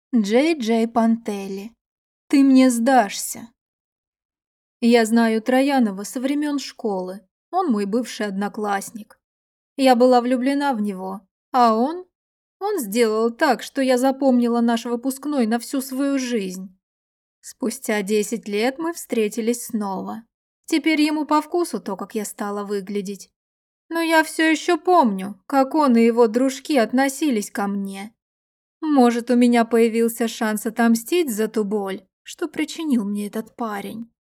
Джей Джей Пантелли. Ты мне сдашься. Я знаю Троянова со времен школы. Он мой бывший одноклассник. Я была влюблена в него, а он сделал так, что я запомнила наш выпускной на всю свою жизнь. Спустя 10 лет мы встретились снова. Теперь ему по вкусу то, как я стала выглядеть. Но я все еще помню, как он и его дружки относились ко мне. Может, у меня появился шанс отомстить за ту боль, что причинил мне этот парень.